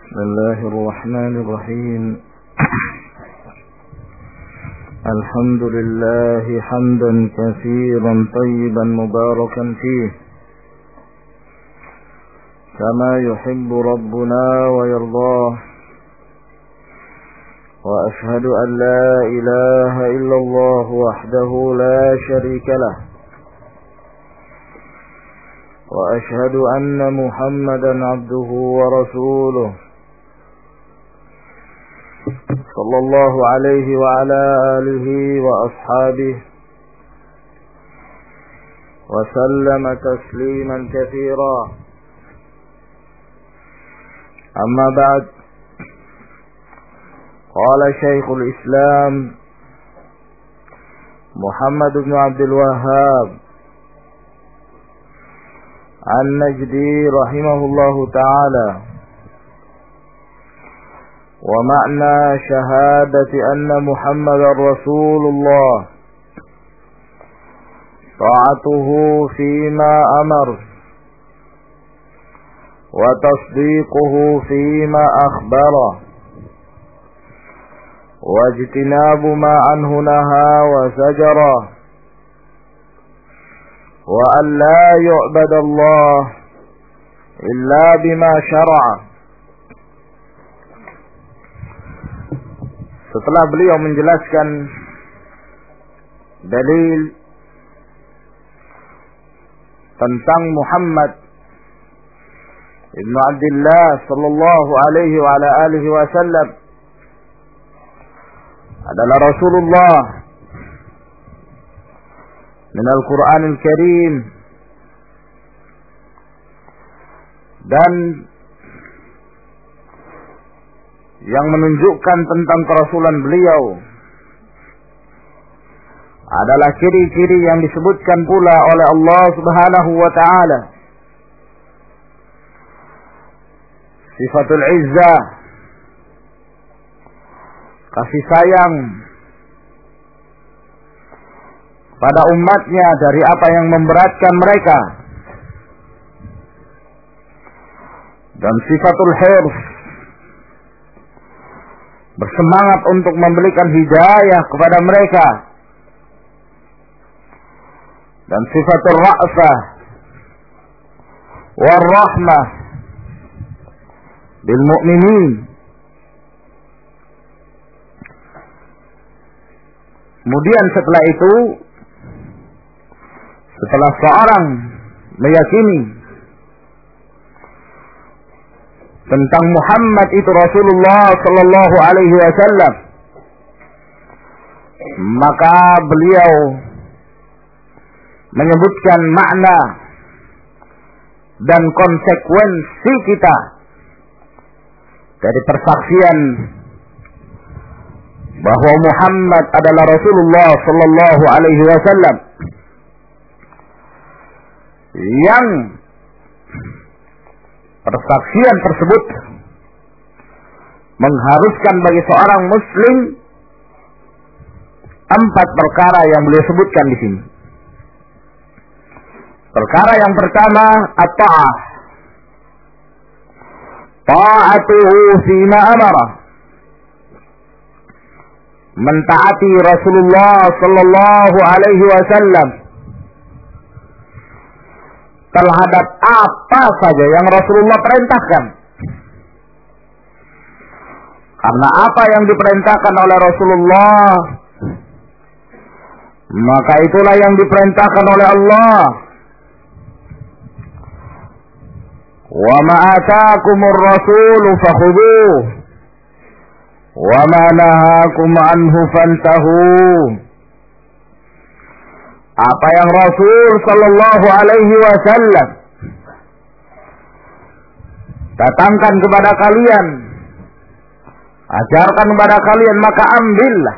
بسم الله الرحمن الرحيم الحمد لله حمدا كثيرا طيبا مباركا فيه كما يحب ربنا ويرضاه وأشهد أن لا إله إلا الله وحده لا شريك له وأشهد أن محمدا عبده ورسوله صلى الله عليه وعلى آله وأصحابه وسلم تسليما كثيرا أما بعد قال شيخ الإسلام محمد بن عبد الوهاب النجدي رحمه الله تعالى ومعنى شهادة أن محمد رسول الله طاعته فيما أمر وتصديقه فيما أخبر واجتناب ما عنه نهى وزجر وأن لا يعبد الله إلا بما شرع. Setelah beliau menjelaskan dalil tentang Muhammad ibnu Abdullah sallallahu alaihi wa ala alihi wasallam adalah Rasulullah min Al-Quranil Karim, dan yang menunjukkan tentang kerasulan beliau adalah ciri-ciri yang disebutkan pula oleh Allah Subhanahu wa taala. Sifatul Izzah, kasih sayang pada umatnya dari apa yang memberatkan mereka, dan sifatul hirs, bersemangat untuk memberikan hidayah kepada mereka, dan sifatul ra'fah warahmah bil mu'minin. Kemudian setelah itu, setelah seorang meyakini tentang Muhammad itu Rasulullah sallallahu alaihi wasallam, maka beliau menyebutkan makna dan konsekuensi kita dari persaksian bahwa Muhammad adalah Rasulullah sallallahu alaihi wasallam, yang persaksian tersebut mengharuskan bagi seorang muslim 4 perkara yang beliau sebutkan di sini. Perkara yang pertama, at-ta'ah, ta'atuhu fima amara, mentaati Rasulullah sallallahu alaihi wasallam terhadap apa saja yang Rasulullah perintahkan. Karena apa yang diperintahkan oleh Rasulullah, maka itulah yang diperintahkan oleh Allah. Wa ma ataakumur rasulu fakhudhuhu wa ma nahakum anhu fantahu. Apa yang Rasul sallallahu alaihi wasallam datangkan kepada kalian, ajarkan kepada kalian, maka ambillah.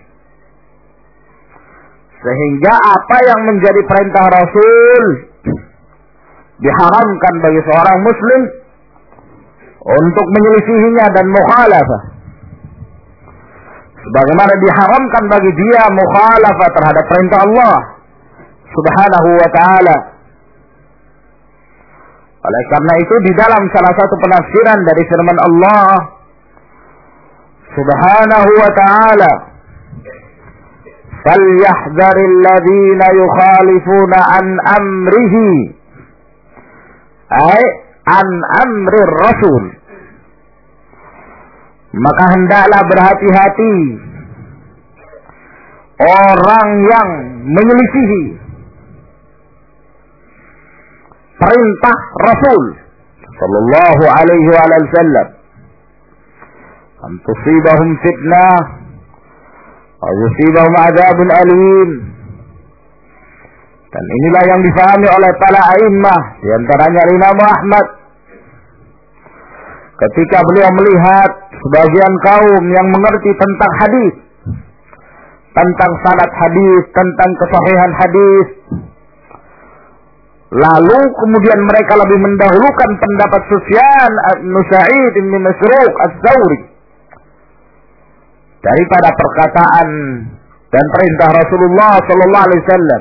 Sehingga apa yang menjadi perintah Rasul diharamkan bagi seorang muslim untuk menyelisihinya dan mukhalafah, sebagaimana diharamkan bagi dia mukhalafah terhadap perintah Allah Subhanahu wa ta'ala. Oleh karena itu di dalam salah satu penafsiran dari firman Allah Subhanahu wa ta'ala, "Falyahdharil ladzina yukhalifuna an amrihi," ay an amrir rasul. Maka hendaklah berhati-hati orang yang menyelisihi perintah Rasul sallallahu alaihi wasallam, an tusibahum fitnah aw yusibahum adzabun alim. Dan inilah yang difahami oleh para a'immah, di antaranya Imam Ahmad, ketika beliau melihat sebagian kaum yang mengerti tentang hadis, tentang sanad hadis, tentang kesahihan hadis, lalu kemudian mereka lebih mendahulukan pendapat Sufyan bin Sa'id bin Masruq Ats-Tsauri daripada perkataan dan perintah Rasulullah sallallahu alaihi wasallam.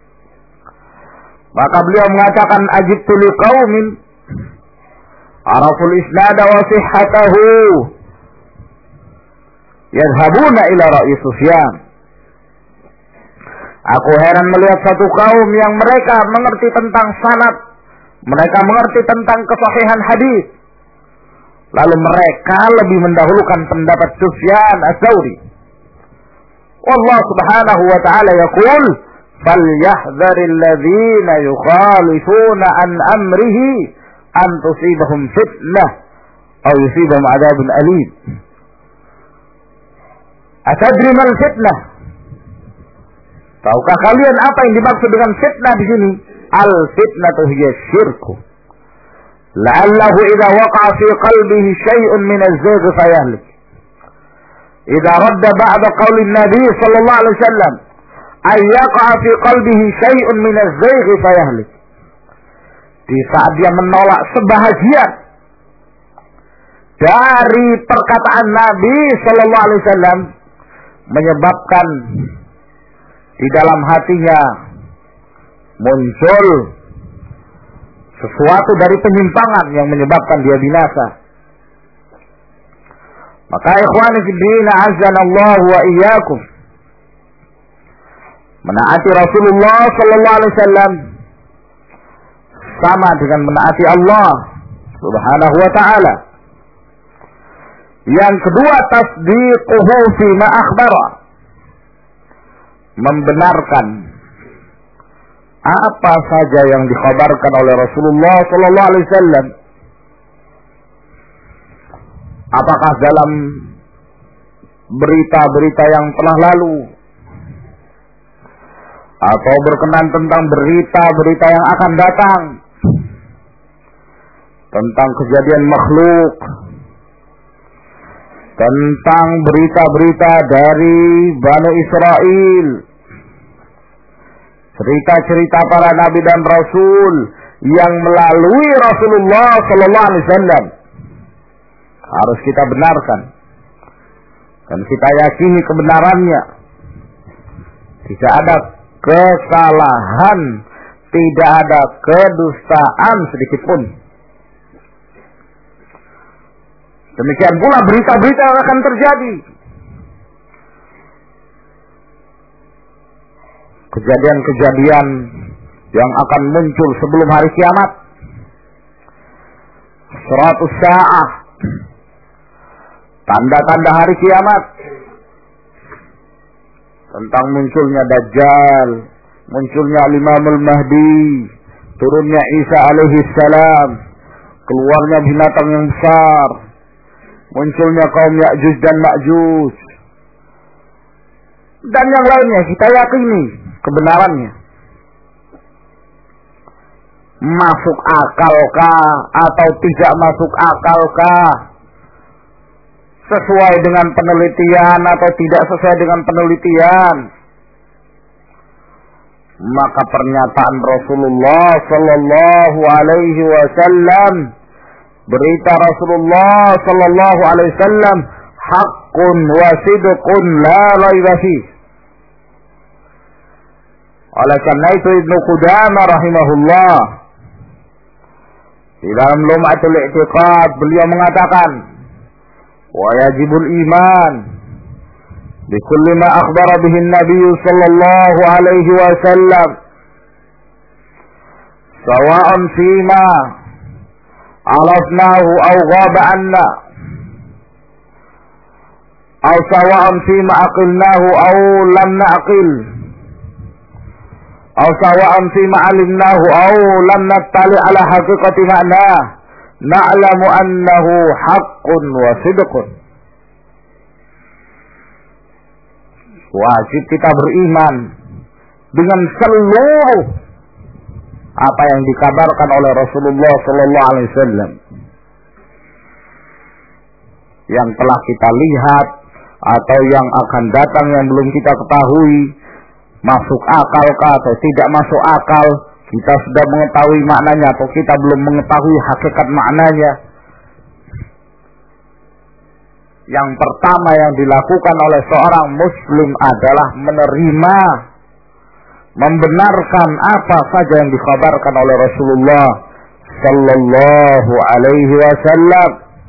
Maka beliau mengatakan, "Ajibtu liqaumin araful isnad wa sihhatahu yadhhabuna ila ra'yi Sufyan." Aku heran melihat satu kaum yang mereka mengerti tentang sanad, mereka mengerti tentang kesahihan hadis, lalu mereka lebih mendahulukan pendapat Sufyan Ats-Tsauri. Allah Subhanahu wa ta'ala yaqul, "Falyahdharil ladzina yukhalifuna an amrihi an tusibahum fitnah aw yusibahum adzabun alim." Atadri mal fitnah? Tahukah kalian apa yang dimaksud dengan fitnah di sini? Al-fitnatu hiya syirku. La'allahu idza waqa'a fi qalbihi syai'un min az-zagh fayahlik. Idza radda ba'da qawli Nabi sallallahu alaihi wasallam ay yaqa'a fi qalbihi syai'un min az-zagh fayahlik. Di saat dia menolak sebahagian dari perkataan Nabi sallallahu alaihi wasallam, menyebabkan di dalam hatinya muncul sesuatu dari penyimpangan yang menyebabkan dia binasa. Maka ikhwani fiddin, azanallahu wa iyyakum, menaati Rasulullah sallallahu alaihi wasallam sama dengan menaati Allah Subhanahu wa ta'ala. Yang kedua, tasdiquhu fi ma akhbara, membenarkan apa saja yang dikhabarkan oleh Rasulullah sallallahu alaihi wasallam, apakah dalam berita-berita yang telah lalu atau berkenan tentang berita-berita yang akan datang, tentang kejadian makhluk, tentang berita-berita dari Bani Israel, cerita-cerita para nabi dan rasul yang melalui Rasulullah sallallahu alaihi wasallam, harus kita benarkan dan kita yakini kebenarannya. Tidak ada kesalahan, tidak ada kedustaan sedikit pun. Demikian pula berita-berita yang akan terjadi, kejadian-kejadian yang akan muncul sebelum hari kiamat, Syaratus Sa'ah, tanda-tanda hari kiamat, tentang munculnya Dajjal, munculnya Imamul Mahdi, turunnya Isa alaihi salam, keluarnya binatang yang besar, munculnya kaum Ya'juj dan Ma'juj, dan yang lainnya. Kita yakini kebenarannya. Masuk akalkah atau tidak masuk akalkah, sesuai dengan penelitian atau tidak sesuai dengan penelitian, maka pernyataan Rasulullah sallallahu alaihi wasallam, berita Rasulullah sallallahu alaihi wasallam, haqqun wa sidqun la raiba fihi. Oleh karena itu Ibnu Qudamah rahimahullah Di dalam Lum'atul I'tiqad beliau mengatakan, wa yajibul iman bi kulli ma akhbara bihi an-nabiy sallallahu alaihi wasallam sawa'an fima arafnahu aw ghaba anna aw sawa'an fima aqilnahu aw lam na'qil aw sawa'an fima alimnahu aw lam nattali ala haqiqati ma'na na'lamu annahu haqqun wa sidqun. Wajib kita beriman dengan seluruh apa yang dikabarkan oleh Rasulullah sallallahu alaihi wasallam, yang telah kita lihat atau yang akan datang yang belum kita ketahui, masuk akal atau tidak masuk akal, kita sudah mengetahui maknanya atau kita belum mengetahui hakikat maknanya. Yang pertama yang dilakukan oleh seorang muslim adalah menerima, membenarkan apa saja yang dikabarkan oleh Rasulullah sallallahu alaihi wasallam.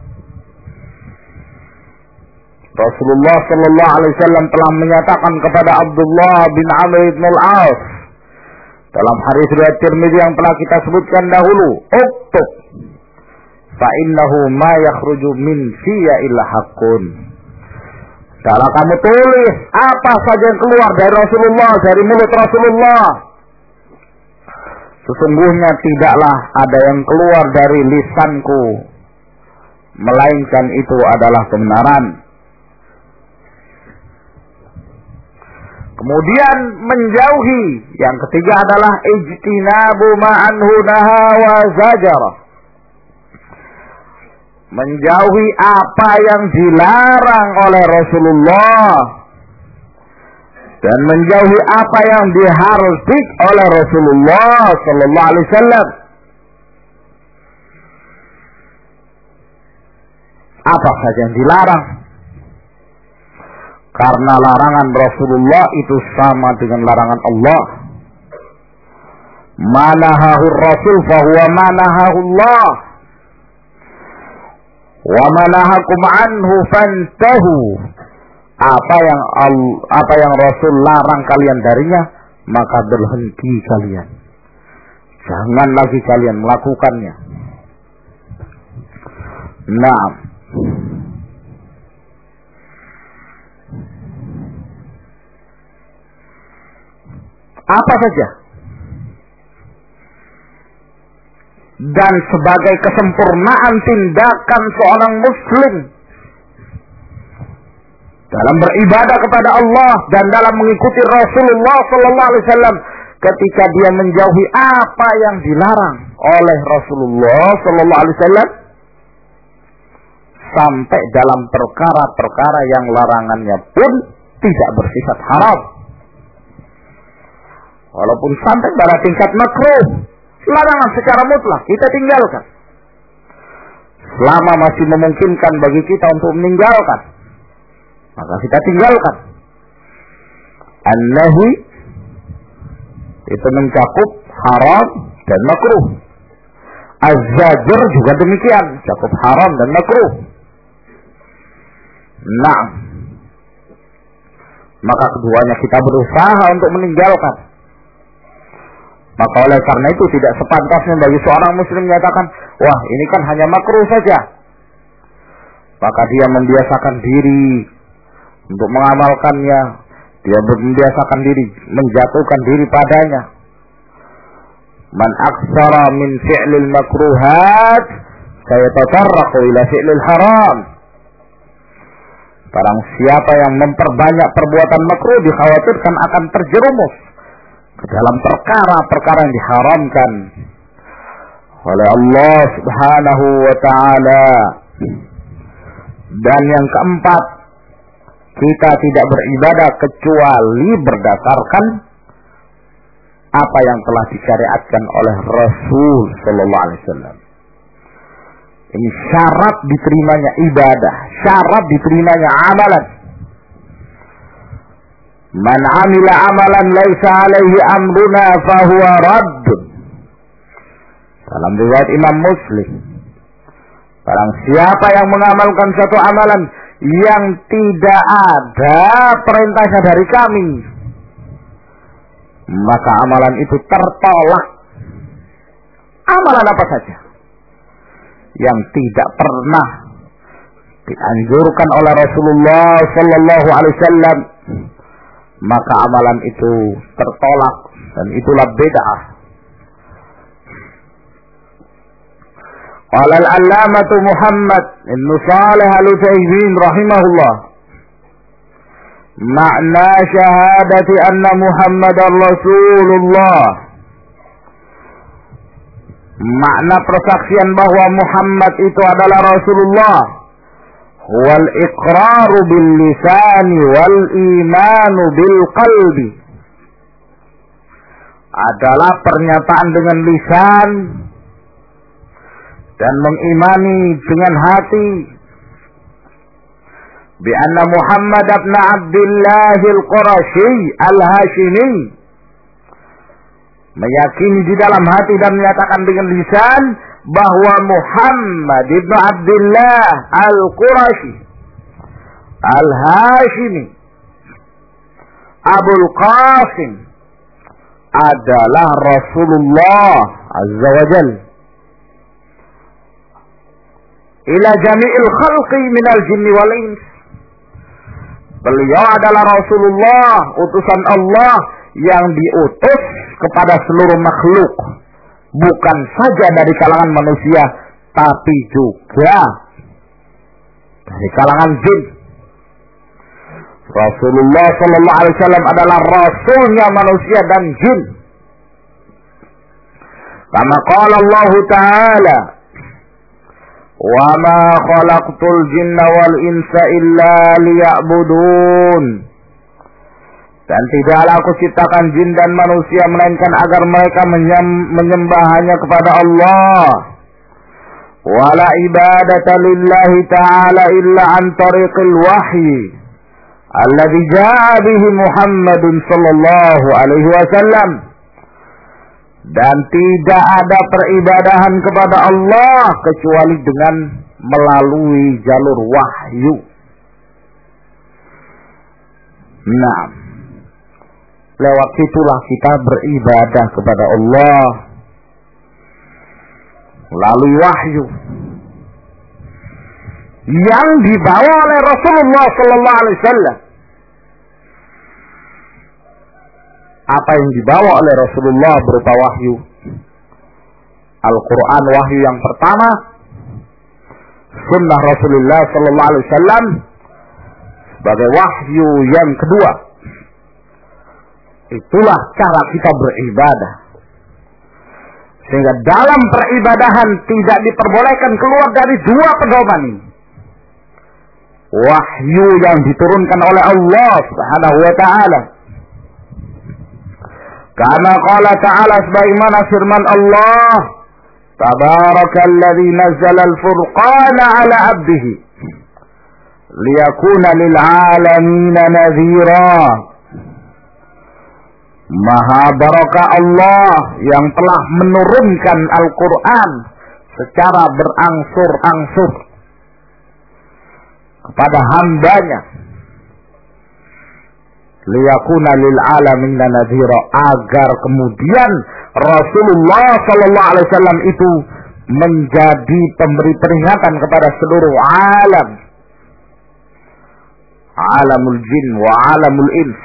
Rasulullah sallallahu alaihi wasallam telah menyatakan kepada Abdullah bin Amr bin al-As dalam hadis riwayat Tirmidzi yang telah kita sebutkan dahulu, "Uktub fa innahu ma yakhruju min fiyya illa haqqun." Kalau kamu tulis apa saja yang keluar dari Rasulullah, dari mulut Rasulullah, sesungguhnya tidaklah ada yang keluar dari lisanku melainkan itu adalah kebenaran. Kemudian menjauhi, yang ketiga adalah ijtinabu ma'anhu naha wa zajara. Menjauhi apa yang dilarang oleh Rasulullah dan menjauhi apa yang dihardik oleh Rasulullah sallallahu alaihi wasallam. Apa saja yang dilarang, karena larangan Rasulullah itu sama dengan larangan Allah. Manahahu Rasul fahuwa manahahu Allah. Wa manahakum anhu fantahu. Apa yang Rasul larang kalian darinya, maka berhenti kalian. Jangan lagi kalian melakukannya. Naam. Apa saja. Dan sebagai kesempurnaan tindakan seorang muslim dalam beribadah kepada Allah dan dalam mengikuti Rasulullah sallallahu alaihi wasallam, ketika dia menjauhi apa yang dilarang oleh Rasulullah sallallahu alaihi wasallam, sampai dalam perkara-perkara yang larangannya pun tidak bersifat haram. Walaupun sampai pada tingkat makruh, larangan secara mutlak kita tinggalkan. Selama masih memungkinkan bagi kita untuk meninggalkan, maka kita tinggalkan. An-nahi itu mencakup haram dan makruh. Az-zajr juga demikian, mencakup haram dan makruh. Nah, maka keduanya kita berusaha untuk meninggalkan. Maka oleh karena itu tidak sepantasnya bagi seorang muslim menyatakan, wah ini kan hanya makruh saja. Maka dia membiasakan diri untuk mengamalkannya. Dia membiasakan diri, menjatuhkan diri padanya. Man aktsara min fi'lil makruhat sayatatarraqu ila fi'lil haram. Barang siapa yang memperbanyak perbuatan makruh, dikhawatirkan akan terjerumus ke dalam perkara-perkara yang diharamkan oleh Allah Subhanahu wa ta'ala. Dan yang keempat, kita tidak beribadah kecuali berdasarkan apa yang telah disyariatkan oleh Rasul sallallahu alaihi wasallam. Ini syarat diterimanya ibadah, syarat diterimanya amalan. Man amila amalan laisa alaihi amruna fahuwa radd. Dalam riwayat Imam Muslim, barang siapa yang mengamalkan satu amalan yang tidak ada perintahnya dari kami, maka amalan itu tertolak. Amalan apa saja yang tidak pernah dianjurkan oleh Rasulullah sallallahu alaihi wasallam, maka amalan itu tertolak, dan itulah bid'ah. Qala al-allamah Muhammad ibn Shalih al-Utsaimin rahimahullah, makna syahadati anna Muhammadar Rasulullah, makna persaksian bahwa Muhammad itu adalah Rasulullah, wal iqraru bil lisani wal imanu bil qalbi, adalah pernyataan dengan lisan dan mengimani dengan hati. Bi anna Muhammad ibn Abdullah al-Qurashi al-Hashimi, meyakini di dalam hati dan menyatakan dengan lisan bahwa Muhammad ibn Abdullah al-Qurashi al-Hashimi Abul Qasim adalah Rasulullah Azza wa Jalla ila jami'il khalqi minal jinni wal ins. Beliau adalah Rasulullah, utusan Allah yang diutus kepada seluruh makhluk, bukan saja dari kalangan manusia, tapi juga dari kalangan jin. Rasulullah sallallahu alaihi wasallam adalah rasulnya manusia dan jin. Kama qala Allah Ta'ala, wa ma khalaqtul jinna wal insa illa liya'budun. Dan tidaklah aku ciptakan jin dan manusia melainkan agar mereka menyembah hanya kepada Allah. Wala ibadata lillahi ta'ala illa an tariqil wahyi alladhi ja'a bihi Muhammadun sallallahu alaihi wasallam. Dan tidak ada peribadahan kepada Allah kecuali dengan melalui jalur wahyu. Nah, lewat itulah kita beribadah kepada Allah, melalui wahyu yang dibawa oleh Rasulullah sallallahu alaihi wasallam. Apa yang dibawa oleh Rasulullah berupa wahyu? Al-Quran wahyu yang pertama, sunnah Rasulullah sallallahu alaihi wasallam sebagai wahyu yang kedua. Itulah cara kita beribadah. Sehingga dalam peribadahan tidak diperbolehkan keluar dari dua pedoman ini. Wahyu yang diturunkan oleh Allah Subhanahu wa ta'ala, karena qala ta'ala, sebagaimana firman Allah, Tabarakalladzi nazzala al-furqana 'ala 'abdihi liyakuna lil 'alamin nadhira. Maha barakah Allah yang telah menurunkan Al-Quran secara berangsur-angsur kepada hambanya, liyakuna lil alamin nadhira, agar kemudian Rasulullah sallallahu alaihi wasallam itu menjadi pemberi peringatan kepada seluruh alam, alamul jin wa alamul ins,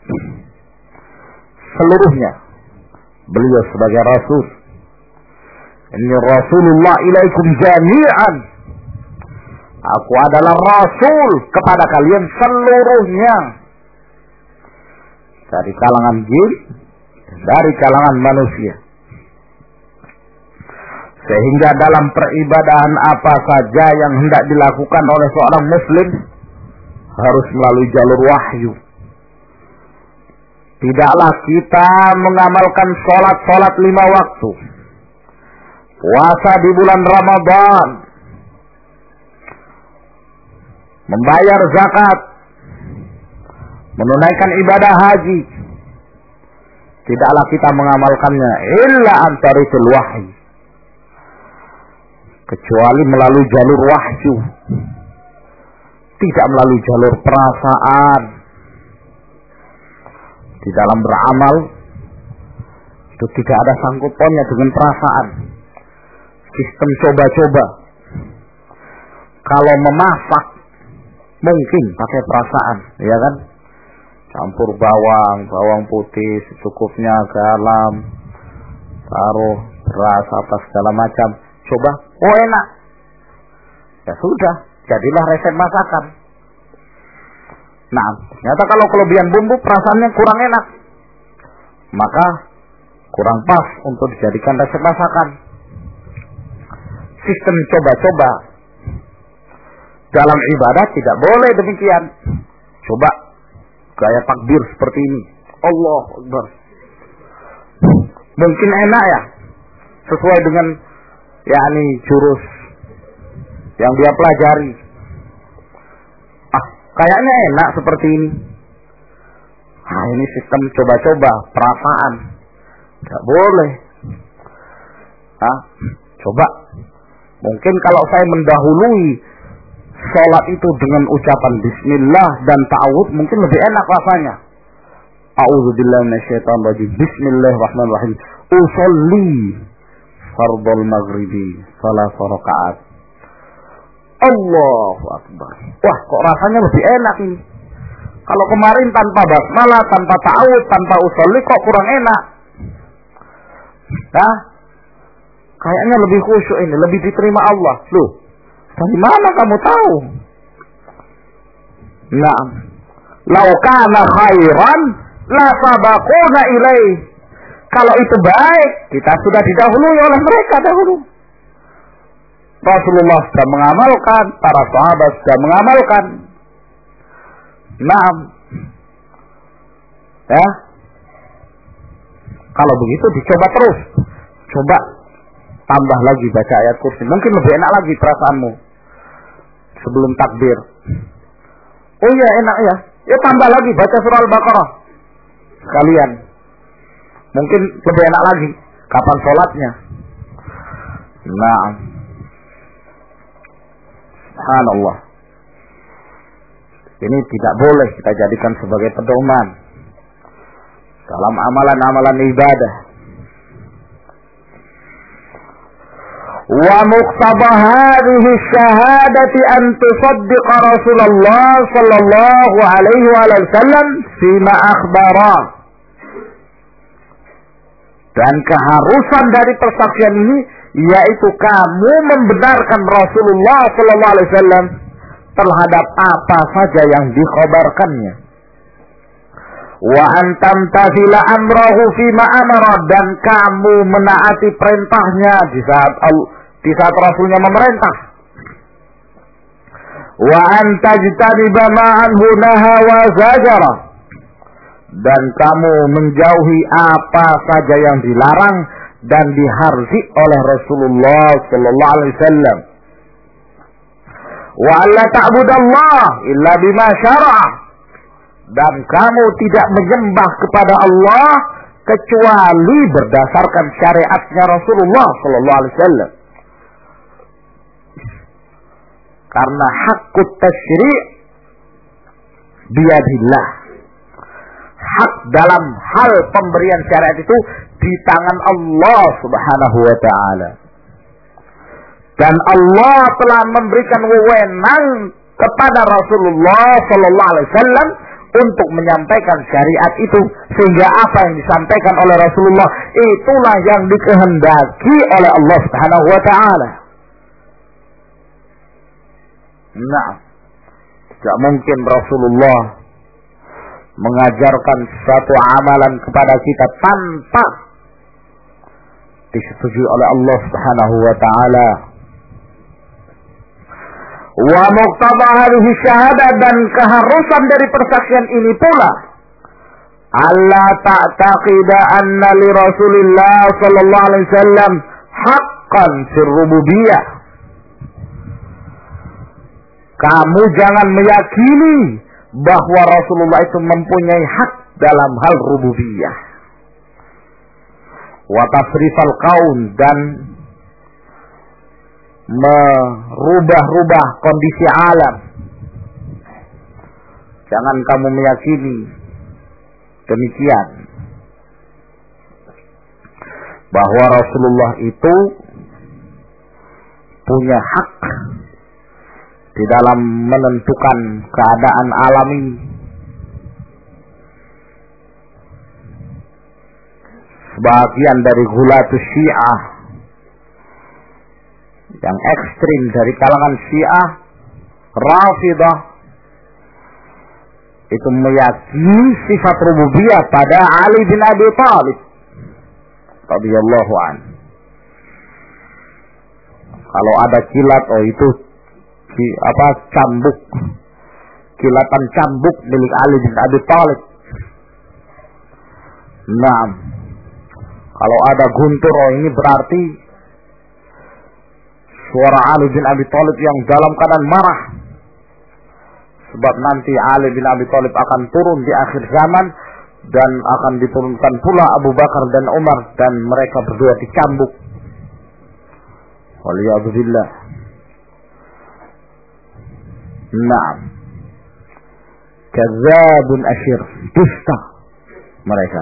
seluruhnya. Beliau sebagai rasul, ini Rasulullah ilaikum jami'an, aku adalah rasul kepada kalian seluruhnya, dari kalangan jin, dari kalangan manusia. Sehingga dalam peribadahan apa saja yang hendak dilakukan oleh seorang muslim harus melalui jalur wahyu. Tidaklah kita mengamalkan sholat 5 waktu, puasa di bulan Ramadan, membayar zakat, menunaikan ibadah haji, tidaklah kita mengamalkannya illa an tariqil wahyi, kecuali melalui jalur wahyu, tidak melalui jalur perasaan. Di dalam beramal itu tidak ada sangkut pautnya dengan perasaan. Sistem coba-coba. Kalau memasak mungkin pakai perasaan, ya kan? Campur bawang putih secukupnya, garam, taruh beras apa segala macam. Coba, oh enak. Ya sudah, jadilah resep masakan. Nah, ternyata kalau kelebihan bumbu perasaannya kurang enak, maka kurang pas untuk dijadikan resep masakan. Sistem coba-coba dalam ibadah tidak boleh demikian. Coba gaya takbir seperti ini, Allahu Akbar. Mungkin enak ya, sesuai dengan jurus yang dia pelajari. Kayaknya enak seperti ini. Ini sistem coba-coba, perasaan. Tidak boleh. Coba. Mungkin kalau saya mendahului sholat itu dengan ucapan bismillah dan ta'awudz, mungkin lebih enak rasanya. A'udzubillahi minasyaitonirrajim. Bismillahirrahmanirrahim. Usolli fardhul maghribi salat rakaat. Allahu Akbar. Wah, kok rasanya lebih enak ini. Kalau kemarin tanpa basmalah, tanpa ta'awudz, tanpa usolli kok kurang enak. Kayaknya lebih khusyuk ini, lebih diterima Allah. Loh, dari mana kamu tahu? Naam. Lau kana khairan la sabaquna ilaih. Kalau itu baik, kita sudah didahului oleh mereka dahulu. Rasulullah sudah mengamalkan, para sahabat sudah mengamalkan. Naam. Ya. Kalau begitu dicoba terus. Coba tambah lagi baca ayat kursi. Mungkin lebih enak lagi perasaanmu sebelum takbir. Oh iya, enak ya. Ya tambah lagi baca surah Al-Baqarah sekalian. Mungkin lebih enak lagi kapan sholatnya. Nah, subhanallah. Ini tidak boleh kita jadikan sebagai pedoman dalam amalan-amalan ibadah. Wa muqtada hadhihi syahadati an tusaddiqa Rasulullah sallallahu alaihi wasallam fima akhbara. Dan keharusan dari persaksian ini yaitu kamu membenarkan Rasulullah sallallahu alaihi wasallam terhadap apa saja yang dikhabarkannya. Wa antam tazila amrahu fima amara, dan kamu menaati perintahnya di saat Rasulnya memerintah. Wa antajtaniba ma'anhu naha wa zajara, dan kamu menjauhi apa saja yang dilarang dan diharzi oleh Rasulullah sallallahu alaihi wasallam. Wa alla ta'budallah illa bima syara'a, dan kamu tidak menyembah kepada Allah kecuali berdasarkan syariatnya Rasulullah sallallahu alaihi wasallam. Karena hakut tasyri' biyadillah. Hak dalam hal pemberian syariat itu di tangan Allah Subhanahu wa taala. Dan Allah telah memberikan wewenang kepada Rasulullah sallallahu alaihi wasallam untuk menyampaikan syariat itu, sehingga apa yang disampaikan oleh Rasulullah itulah yang dikehendaki oleh Allah Subhanahu wa taala. Nah, tidak mungkin Rasulullah mengajarkan suatu amalan kepada kita tanpa disetujui oleh Allah Subhanahu wa taala. Wa muqtada hadhihi syahadah, dan keharusan dari persaksian ini pula alla ta'taqida anna li Rasulillah sallallahu alaihi wasallam haqqan fir rububiyah. Kamu jangan meyakini bahwa Rasulullah itu mempunyai hak dalam hal rububiyah. Wa tasrifal kaun, dan merubah-rubah kondisi alam. Jangan kamu meyakini demikian, bahwa Rasulullah itu punya hak di dalam menentukan keadaan alam ini. Sebagian dari gulatus Syiah yang ekstrim dari kalangan Syiah Rafidah itu meyakini sifat rububiyah pada Ali bin Abi Thalib radhiyallahu anhu. Kalau ada kilat, oh itu cambuk, kilatan cambuk milik Ali bin Abi Thalib. Nah, kalau ada guntur, oh ini berarti suara Ali bin Abi Thalib yang dalam keadaan marah. Sebab nanti Ali bin Abi Thalib akan turun di akhir zaman dan akan diturunkan pula Abu Bakar dan Umar dan mereka berdua dicambuk. Waliyadzubillah. Naam. Kadzabun asyir, dusta mereka.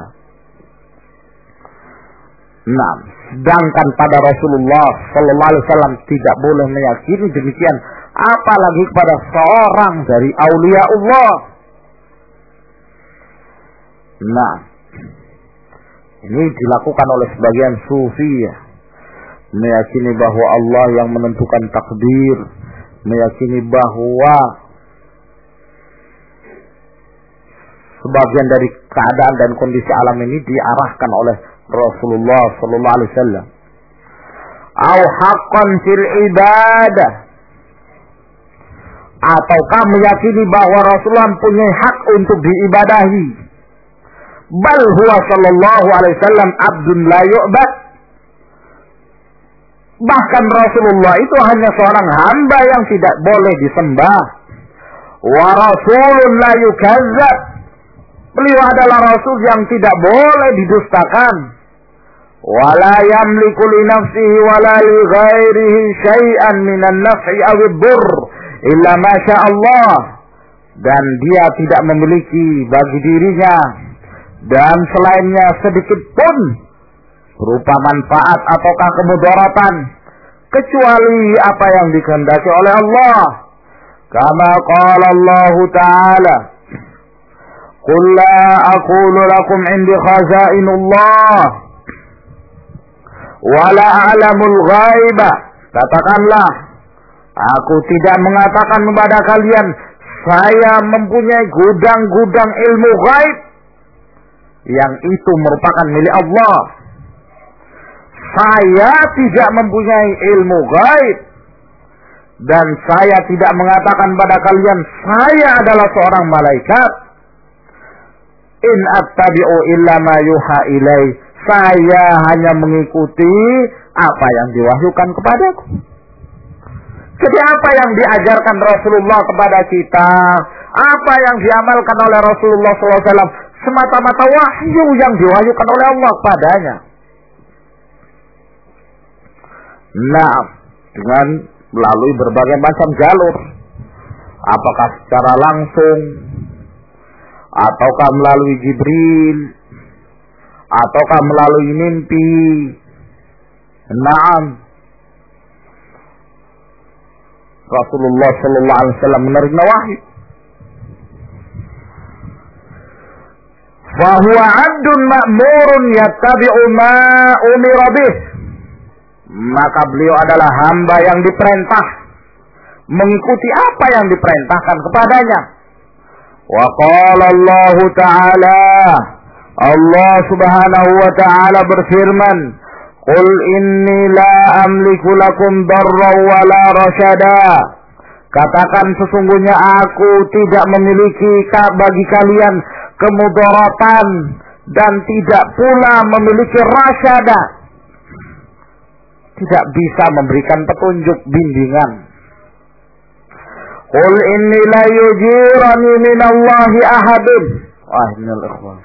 Naam. Sedangkan pada Rasulullah sallallahu alaihi wasallam tidak boleh meyakini demikian, apalagi kepada seorang dari aulia Allah. Nah, ini dilakukan oleh sebagian sufi ya. Meyakini bahwa Allah yang menentukan takdir, meyakini bahwa sebagian dari keadaan dan kondisi alam ini diarahkan oleh Rasulullah sallallahu alaihi wasallam. Au haqqan fil ibadah, ataukah meyakini bahwa Rasulullah punya hak untuk diibadahi. Bal huwa sallallahu alaihi wasallam abdun la yu'bad. Bahkan Rasulullah itu hanya seorang hamba yang tidak boleh disembah. Wa rasulun la yukazzab. Beliau adalah rasul yang tidak boleh didustakan. Wa la yamliku li nafsihi wa la li ghairihi syai'an minan naf'i aw ad-durr illa ma syaa Allah. Dan dia tidak memiliki bagi dirinya dan selainnya sedikit pun berupa manfaat ataukah kemudaratan kecuali apa yang dikehendaki oleh Allah. Kama qala Allah Ta'ala, qul la aqulu lakum indi khazainullah wa la a'lamul ghaiba. Katakanlah, aku tidak mengatakan kepada kalian saya mempunyai gudang-gudang ilmu gaib yang itu merupakan milik Allah. Saya tidak mempunyai ilmu gaib dan saya tidak mengatakan pada kalian saya adalah seorang malaikat. In attabi'u illa ma yuha ilai. Saya hanya mengikuti apa yang diwahyukan kepadaku. Jadi apa yang diajarkan Rasulullah kepada kita, apa yang diamalkan oleh Rasulullah SAW, semata-mata wahyu yang diwahyukan oleh Allah padanya. Nah, dengan melalui berbagai macam jalur, apakah secara langsung, ataukah melalui Jibril, ataukah melalui mimpi. Naam, Rasulullah sallallahu alaihi wasallam menerima wahyu. Fa huwa 'abdun ma'murun yattabi'u ma umira bih. Maka beliau adalah hamba yang diperintah mengikuti apa yang diperintahkan kepadanya. Wa qala Allah Ta'ala, Allah Subhanahu wa Ta'ala berfirman, Qul inni la amliku lakum darran wa la rasyada. Katakan sesungguhnya aku tidak memiliki bagi kalian kemudaratan dan tidak pula memiliki rasyada. Tidak bisa memberikan petunjuk bimbingan. Qul inni la yujirani minallahi ahadun. Minal ikhwan.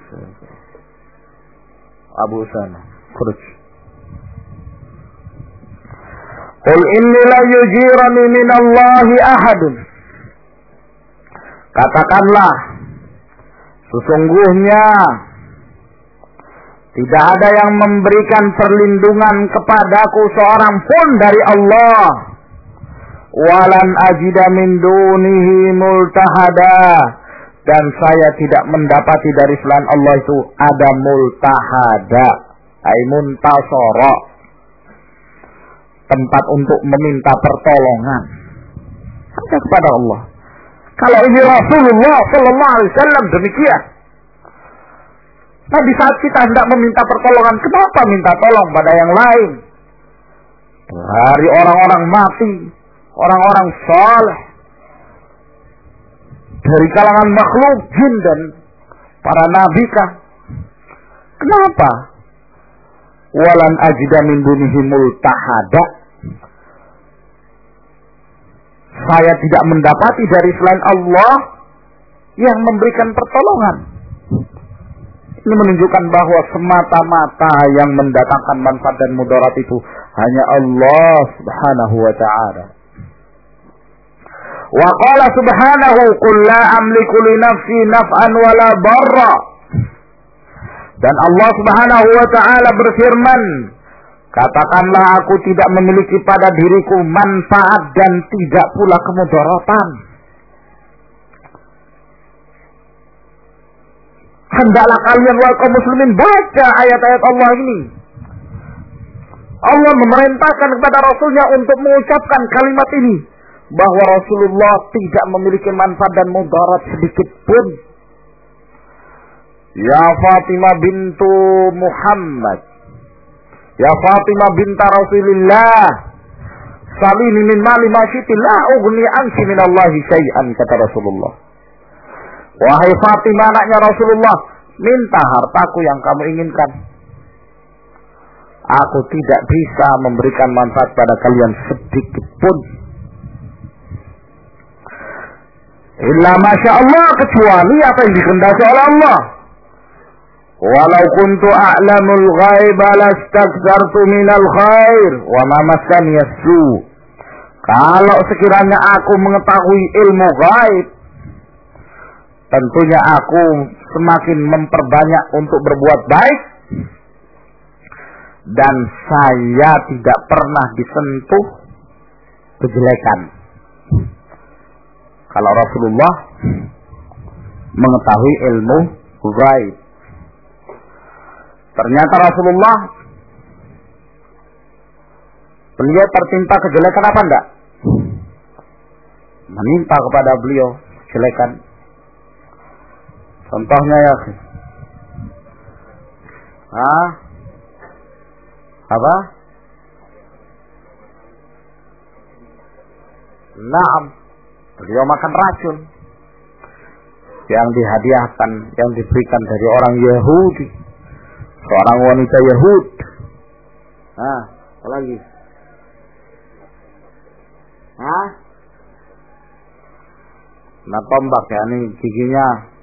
Abu Sana, khuruj. Qul inni la yujirani minallahi ahadun. Katakanlah, sesungguhnya tidak ada yang memberikan perlindungan kepadaku seorang pun dari Allah. Walan ajida min dunihi multahada. Dan saya tidak mendapati dari selain Allah itu ada multahada. Ay muntasara. Tempat untuk meminta pertolongan. Hanya kepada Allah. Kalau ini Rasulullah Sallallahu Alaihi Wasallam demikian. Nah, di saat kita hendak meminta pertolongan, kenapa minta tolong pada yang lain? Dari orang-orang mati, orang-orang saleh, dari kalangan makhluk jin dan para nabi kah? Kenapa? Walan ajida min dunihi multahada. Saya tidak mendapati dari selain Allah yang memberikan pertolongan. Ini menunjukkan bahwa semata-mata yang mendatangkan manfaat dan mudarat itu hanya Allah Subhanahu wa ta'ala. Wa qala subhanahu qul la amliku li nafsi naf'an wala darra. Dan Allah Subhanahu wa ta'ala berfirman, katakanlah aku tidak memiliki pada diriku manfaat dan tidak pula kemudaratan. Hendaklah kalian wahai kaum muslimin baca ayat-ayat Allah ini. Allah memerintahkan kepada Rasulnya untuk mengucapkan kalimat ini, bahwa Rasulullah tidak memiliki manfaat dan mudarat sedikit pun. Ya Fatimah bintu Muhammad, ya Fatimah binta Rasulillah, salini min mali ma syi'ti la ughni anki min Allahi syai'an, kata Rasulullah. Wahai Fatimah anaknya Rasulullah, minta hartaku yang kamu inginkan. Aku tidak bisa memberikan manfaat pada kalian sedikit pun. Illa masya Allah, kecuali apa yang dikehendaki oleh Allah. Walau kuntu a'lamul ghaiba lastakthartu minal khair wa ma massani as-su. Kalau sekiranya aku mengetahui ilmu ghaib, tentunya aku semakin memperbanyak untuk berbuat baik, dan saya tidak pernah disentuh kejelekan. Kalau Rasulullah mengetahui ilmu ghaib, ternyata Rasulullah beliau tertimpa kejelekan apa enggak? Menimpa kepada beliau kejelekan. Contohnya ya, apa? Naam, beliau makan racun yang dihadiahkan, yang diberikan dari orang Yahudi, seorang wanita Yahudi. Apa lagi? Nah, tombak ya, ini giginya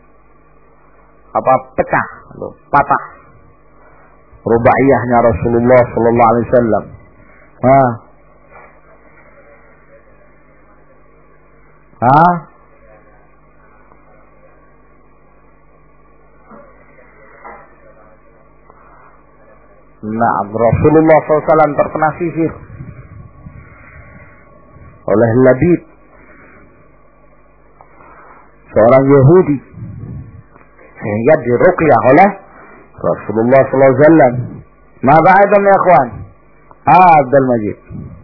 pecah, patah. Rubaiyahnya Rasulullah sallallahu alaihi wasallam. Nah, Rasulullah SAW terkena sihir oleh Labid, seorang Yahudi, sehingga diruqyah oleh Rasulullah SAW. Maka aidan ya ikhwan, Abdul Majid.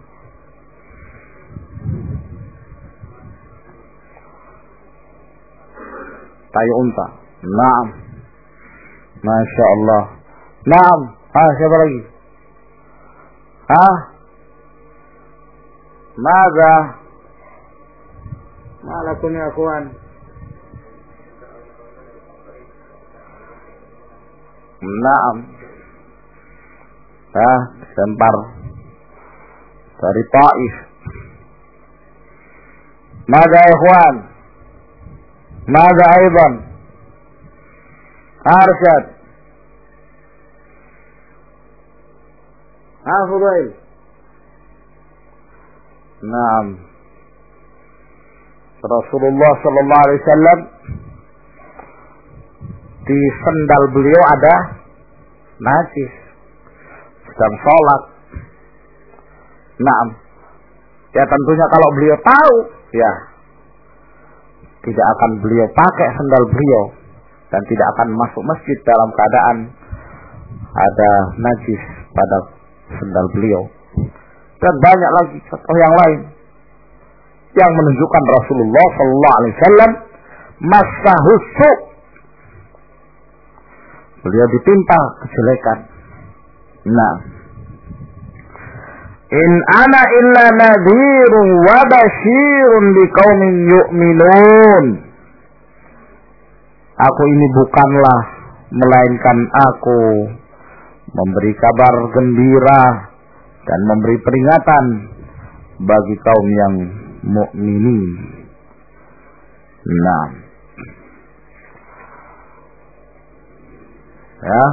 Tai unta. Naam. Masya Allah. Naam. Siapa lagi? Mada? Malakum ya ikhwan. Naam. Sempar dari Taif. Mada ikhwan? Mada aidan? Arsyad. Fudail. Naam. Rasulullah sallallahu alaihi wasallam di sendal beliau ada najis sedang sholat. Naam. Ya tentunya kalau beliau tahu, ya tidak akan beliau pakai sendal beliau dan tidak akan masuk masjid dalam keadaan ada najis pada sendal beliau. Dan banyak lagi contoh yang lain yang menunjukkan Rasulullah sallallahu alaihi wasallam masahusu, beliau ditimpa kejelekan. Nah, in ana illa nadhirun wa basyirun liqaumin yu'minun. Aku ini bukanlah melainkan aku memberi kabar gembira dan memberi peringatan bagi kaum yang mukminin. Nah, ya.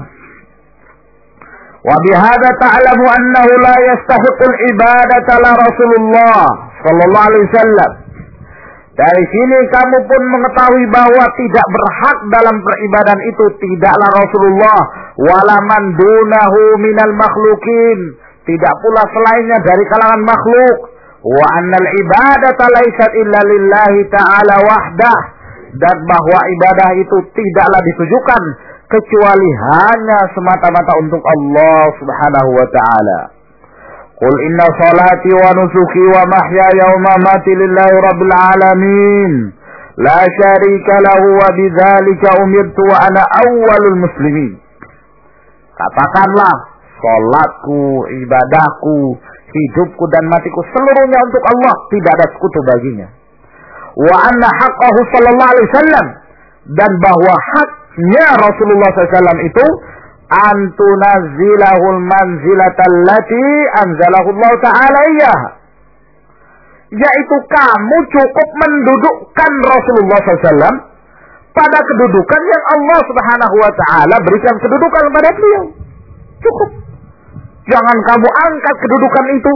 Wa bihadza ta'lamu annahu la yastahiqul ibadata la Rasulullah sallallahu alaihi wasallam. Dari sini kamu pun mengetahui bahwa tidak berhak dalam peribadahan itu tidaklah Rasulullah wala man dunahu minal makhlukin, tidak pula selainnya dari kalangan makhluk. Wa annal ibadata laysat illa lillahi ta'ala wahdah, dan bahwa ibadah itu tidaklah ditujukan kecuali hanya semata-mata untuk Allah Subhanahu wa taala. Qul inna salati wa nusuki wa mahyaya wa mamati lillahi rabbil alamin la syarika lahu wa bidzalika umirtu wa ana awwalul muslimin. Katakanlah, salatku, ibadahku, hidupku dan matiku seluruhnya untuk Allah, tidak ada sekutu baginya. Wa anna haqqahu sallallahu alaihi wasallam, dan bahwa haknya Rasulullah SAW itu antunazzilahul manzilatallati anzalahullahu ta'ala iyah, yaitu kamu cukup mendudukkan Rasulullah SAW pada kedudukan yang Allah Subhanahu wa ta'ala berikan kedudukan pada beliau. Cukup. Jangan kamu angkat kedudukan itu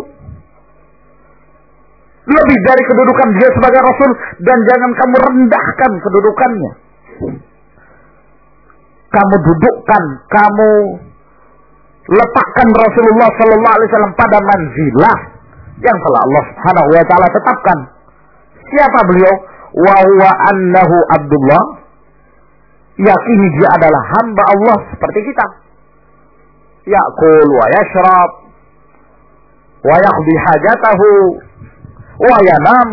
lebih dari kedudukan dia sebagai Rasul, dan jangan kamu rendahkan kedudukannya. Kamu dudukkan, kamu letakkan Rasulullah sallallahu alaihi wasallam pada manzilah yang telah Allah Subhanahu wa taala tetapkan. Siapa beliau? Wa huwa annahu Abdullah. Yakini dia adalah hamba Allah seperti kita. Ya'kul wa yashrab wa yaqdi hajatahu wa yanam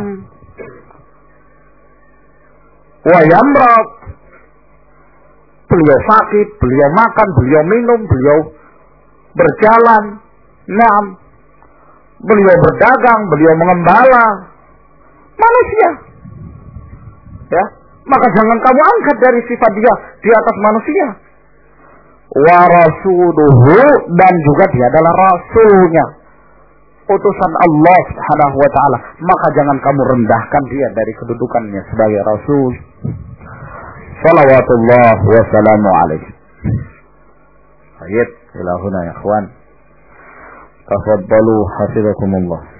wa yamrad. Beliau sakit, beliau makan, beliau minum, beliau berjalan, naam, beliau berdagang, beliau mengembala. Manusia, ya, maka jangan kamu angkat dari sifat dia di atas manusia. Wa rasuluhu, dan juga dia adalah rasulnya, utusan Allah Subhanahu wa taala, maka jangan kamu rendahkan dia dari kedudukannya sebagai rasul. Salawatullah wa salamu alaihi. Baik, ila huna ya ikhwan. Tafaddalu hafizakumullah.